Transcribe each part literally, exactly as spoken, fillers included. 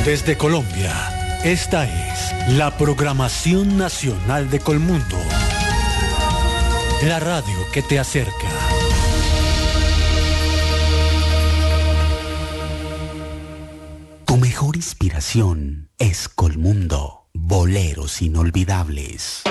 Desde Colombia, esta es la programación nacional de Colmundo. La radio que te acerca. Tu mejor inspiración es Colmundo. Boleros inolvidables.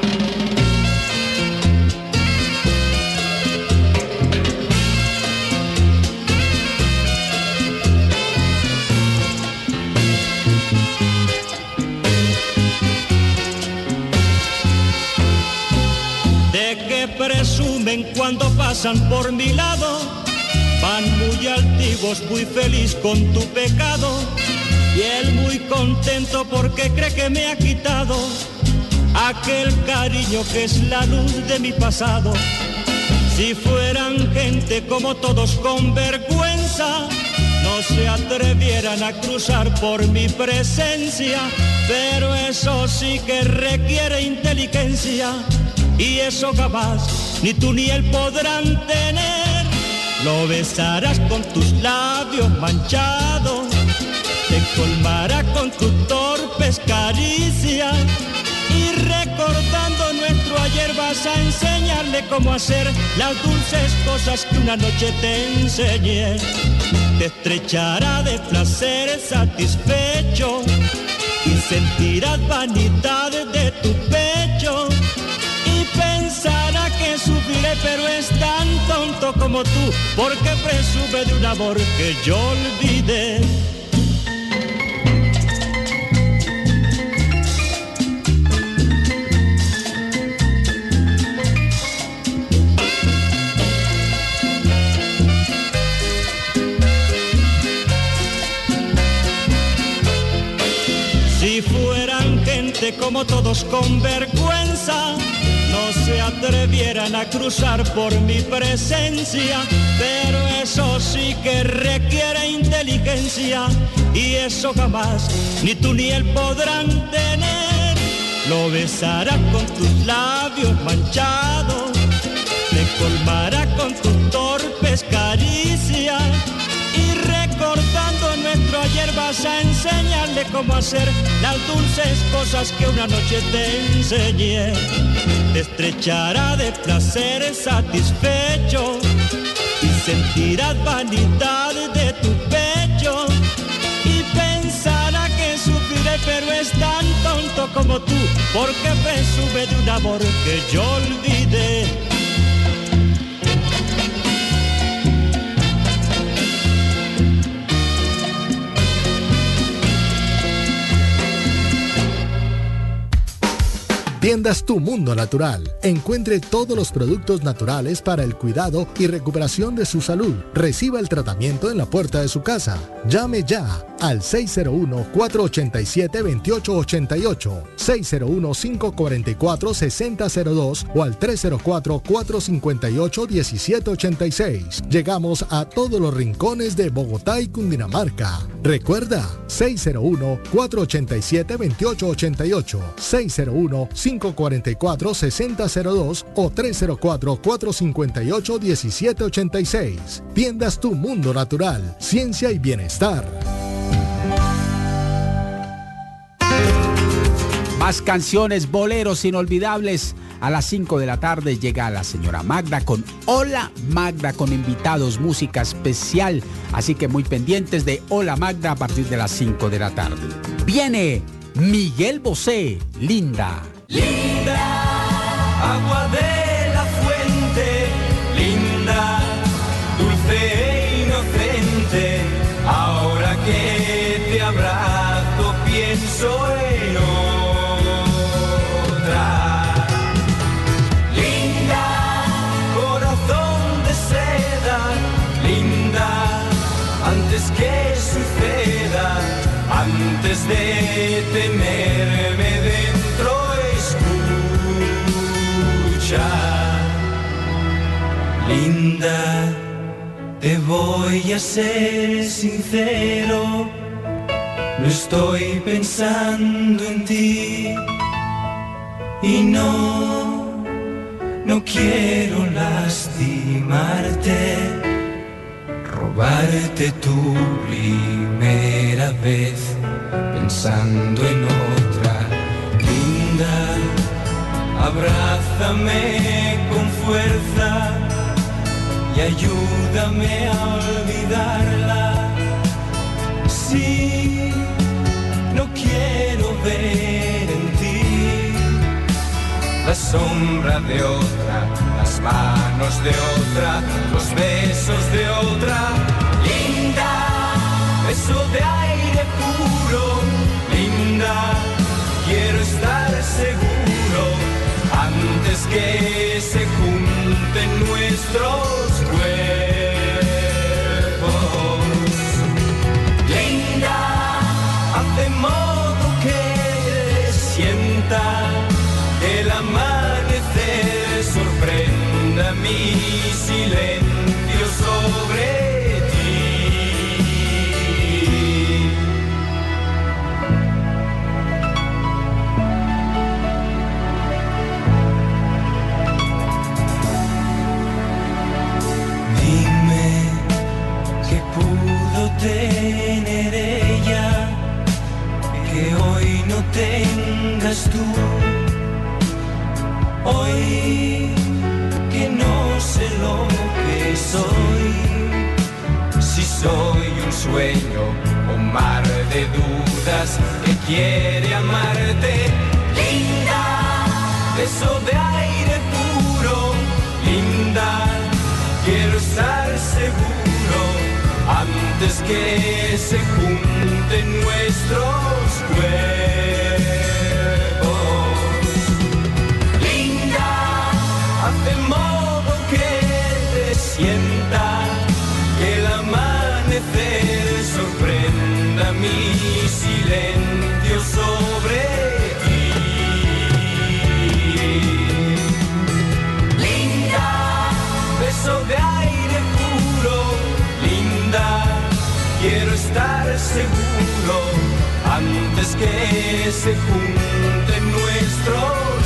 Presumen cuando pasan por mi lado, van muy altivos, muy feliz con tu pecado, y él muy contento porque cree que me ha quitado aquel cariño que es la luz de mi pasado. Si fueran gente como todos con vergüenza, no se atrevieran a cruzar por mi presencia, pero eso sí que requiere inteligencia. Y eso jamás ni tú ni él podrán tener. Lo besarás con tus labios manchados, te colmará con tus torpes caricias, y recordando nuestro ayer vas a enseñarle cómo hacer las dulces cosas que una noche te enseñé. Te estrechará de placer satisfecho y sentirás vanidad de tu pecho. Pensará que sufriré, pero es tan tonto como tú, porque presume de un amor que yo olvidé. Si fueran gente como todos con vergüenza, no se atrevieran a cruzar por mi presencia, pero eso sí que requiere inteligencia, y eso jamás ni tú ni él podrán tener. Lo besará con tus labios manchados, te colmará con tus torpes caricias, y recordando nuestro ayer vas a enseñarle cómo hacer las dulces cosas que una noche te enseñé. Te estrechará de placer satisfecho y sentirás vanidad de tu pecho, y pensará que sufriré, pero es tan tonto como tú, porque presume de un amor que yo olvidé. Tiendas Tu Mundo Natural. Encuentre todos los productos naturales para el cuidado y recuperación de su salud. Reciba el tratamiento en la puerta de su casa. Llame ya al seis cero uno, cuatro ocho siete, dos ocho ocho ocho, seis cero uno, cinco cuatro cuatro, seis cero cero dos o al tres cero cuatro, cuatro cinco ocho, uno siete ocho seis. Llegamos a todos los rincones de Bogotá y Cundinamarca. Recuerda, seis cero uno, cuatro ocho siete, dos ocho ocho ocho, seis cero uno, cinco cuatro cuatro, seis cero cero dos o tres cero cuatro, cuatro cinco ocho, uno siete ocho seis. Tiendas Tu Mundo Natural, ciencia y bienestar. Más canciones, boleros inolvidables. A las cinco de la tarde llega la señora Magda con Hola Magda, con invitados, música especial. Así que muy pendientes de Hola Magda a partir de las cinco de la tarde. Viene Miguel Bosé, Linda. Linda, agua de la fuente, linda, dulce e inocente. Ahora que te abrazo pienso en otra. Linda, corazón de seda, linda, antes que suceda, antes de tenerme dentro, escucha. Linda, te voy a ser sincero, no estoy pensando en ti y no, no quiero lastimarte, probarte tu primera vez, pensando en otra. Linda, abrázame con fuerza y ayúdame a olvidarla. Sí, no quiero ver en ti la sombra de otra, las manos de otra, los besos de otra. Linda, beso de aire puro. Linda, quiero estar seguro antes que se junten nuestros cuerpos. Linda, haz de modo que sienta que el amanecer sorprenda mi silencio sobre tener ella que hoy no tengas tú, hoy que no sé lo que soy, si soy un sueño o mar de dudas que quiere amarte. Linda, beso de aire puro. Linda, quiero estar seguro antes que se junten nuestros cuerpos. Linda, haz de modo que te sienta que el amanecer sorprenda mi silencio sobre ti. Linda, beso de aire puro. Quiero estar seguro antes que se junten nuestros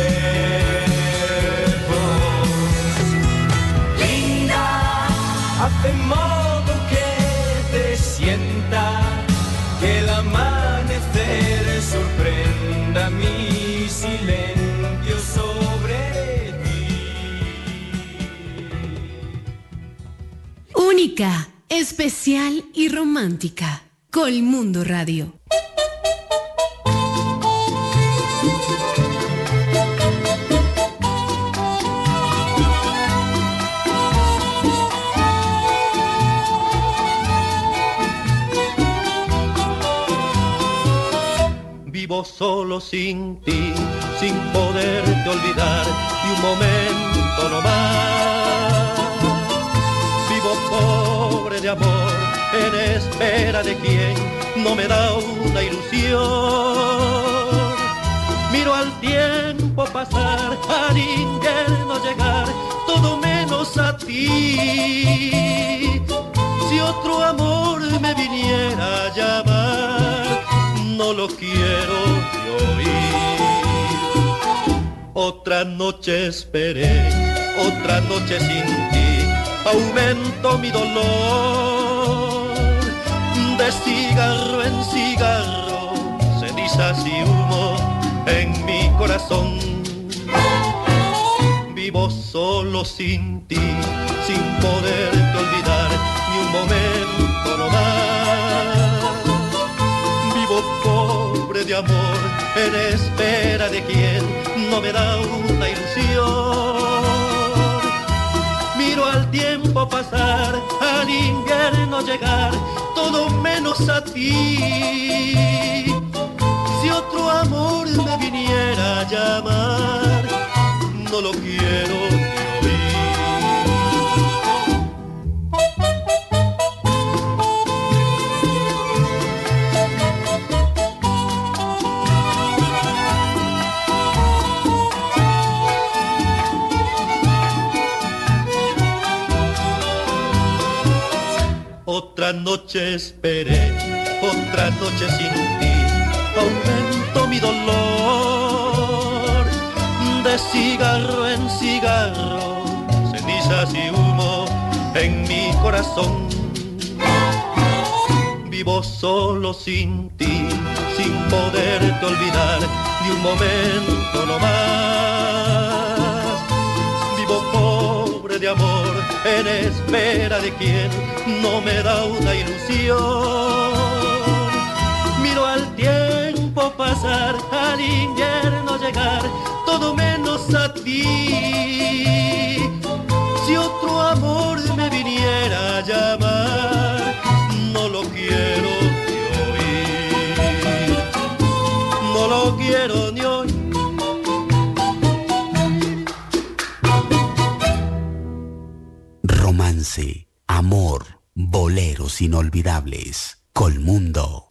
cuerpos. Linda, haz de modo que te sienta que el amanecer sorprenda mi silencio sobre ti. Única, especial y romántica. Colmundo Radio. Vivo solo sin ti, sin poderte olvidar ni un momento no más. Vivo pobre de amor, en espera de quien no me da una ilusión. Miro al tiempo pasar, al invierno llegar, todo menos a ti. Si otro amor me viniera a llamar, no lo quiero oír. Otra noche esperé, otra noche sin ti, aumento mi dolor. De cigarro en cigarro, cenizas y humo en mi corazón. Vivo solo sin ti, sin poderte olvidar ni un momento no más. Vivo pobre de amor, en espera de quien no me da una ilusión. Miro al tiempo pasar, al invierno llegar, todo menos a ti. Si otro amor me viniera a llamar, no lo quiero oír. Otra noche esperé, otra noche sin ti, aumento mi dolor. De cigarro en cigarro, cenizas y humo en mi corazón. Vivo solo sin ti, sin poderte olvidar ni un momento no más. Vivo pobre de amor, en espera de quien no me da una ilusión. Miro al tiempo pasar, al invierno llegar, todo menos a ti. Si otro amor me viniera a llamar, no lo quiero ni oír, no lo quiero ni oír. Romance, amor, boleros inolvidables. Colmundo.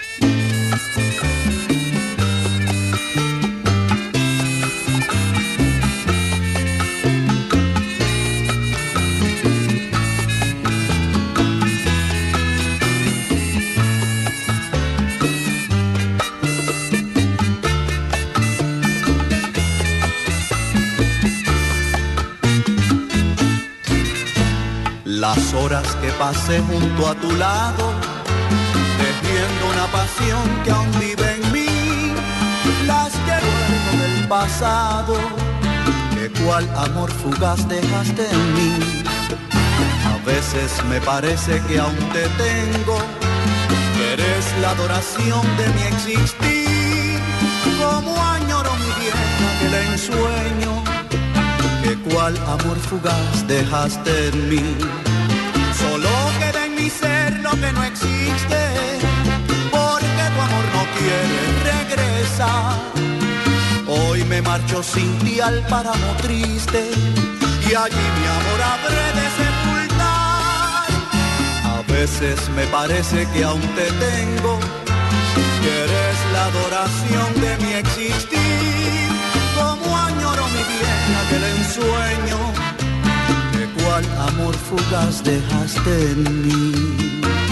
Las horas que pasé junto a tu lado, tejiendo una pasión que aún vive en mí, las que recuerdo del pasado, que cual amor fugaz dejaste en mí. A veces me parece que aún te tengo, que eres la adoración de mi existir, como añoro mi vieja aquel ensueño, que cual amor fugaz dejaste en mí. Solo queda en mi ser lo que no existe, porque tu amor no quiere regresar. Hoy me marcho sin ti al páramo triste, y allí mi amor habré de sepultar. A veces me parece que aún te tengo, que eres la adoración de mi existir, como añoro mi bien aquel ensueño, cuál amor fugaz dejaste en mí.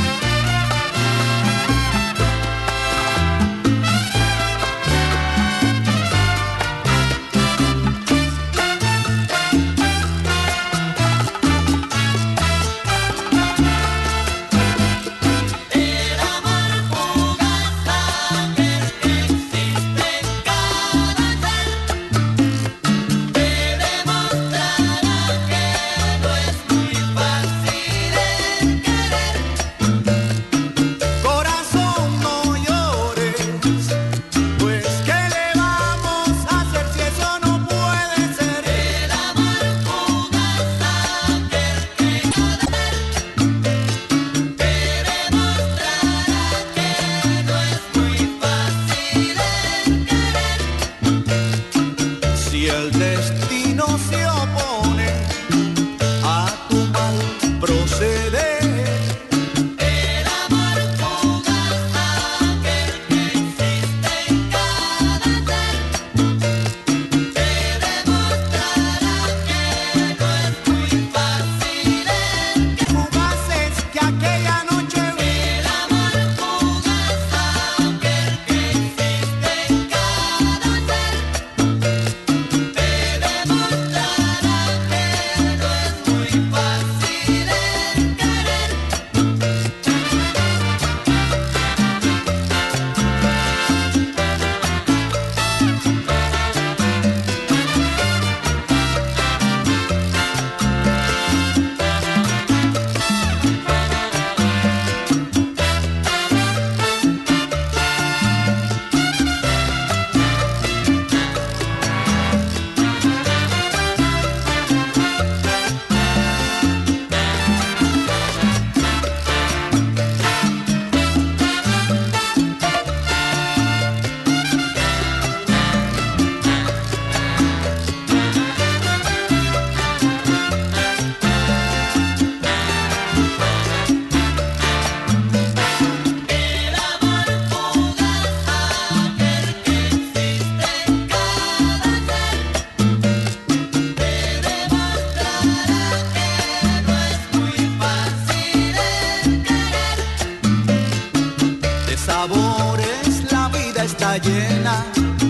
Llena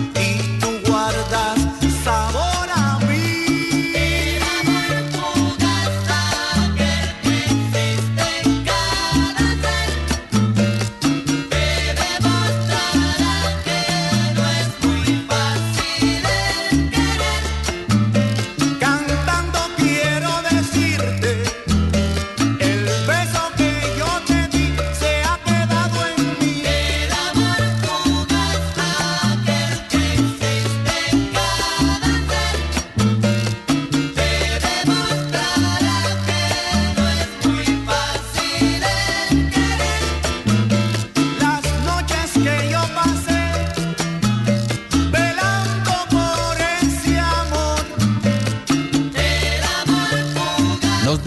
y tú guardas sabor a mí. El amor fugaz aquel que existe en cada ser.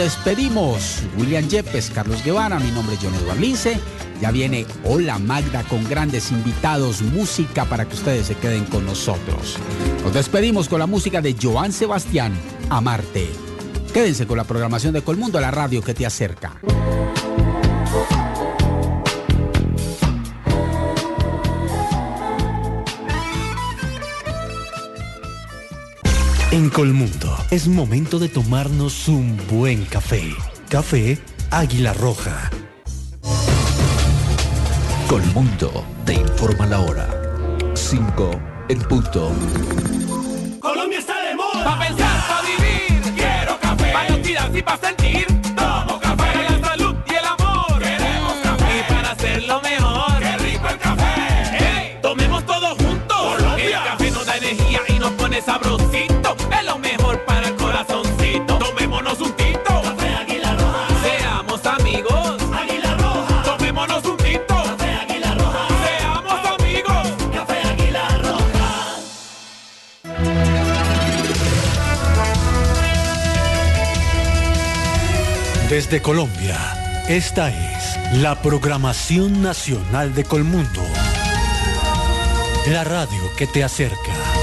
despedimos. William Yepes, Carlos Guevara, mi nombre es John Eduardo Lince. Ya viene Hola Magda con grandes invitados, música para que ustedes se queden con nosotros. Nos despedimos con la música de Joan Sebastián, Amarte. Quédense con la programación de Colmundo, la radio que te acerca. En Colmundo es momento de tomarnos un buen café. Café Águila Roja. Colmundo te informa la hora. cinco en punto. Colombia está de moda. Pa' pensar, pa' vivir. Quiero café. Pa' noticias y pa' sentir. Tomo café. Para la salud y el amor. Queremos café. Y para hacerlo mejor. Qué rico el café. Hey, tomemos todos juntos. Colombia. El café nos da energía y nos pone sabrosito. Es lo mejor para el corazoncito. Tomémonos un tito. Café Águila Roja. Seamos amigos. Águila Roja. Tomémonos un tito. Café Águila Roja. Seamos amigos. Café Águila Roja. Desde Colombia, esta es la programación nacional de Colmundo. La radio que te acerca.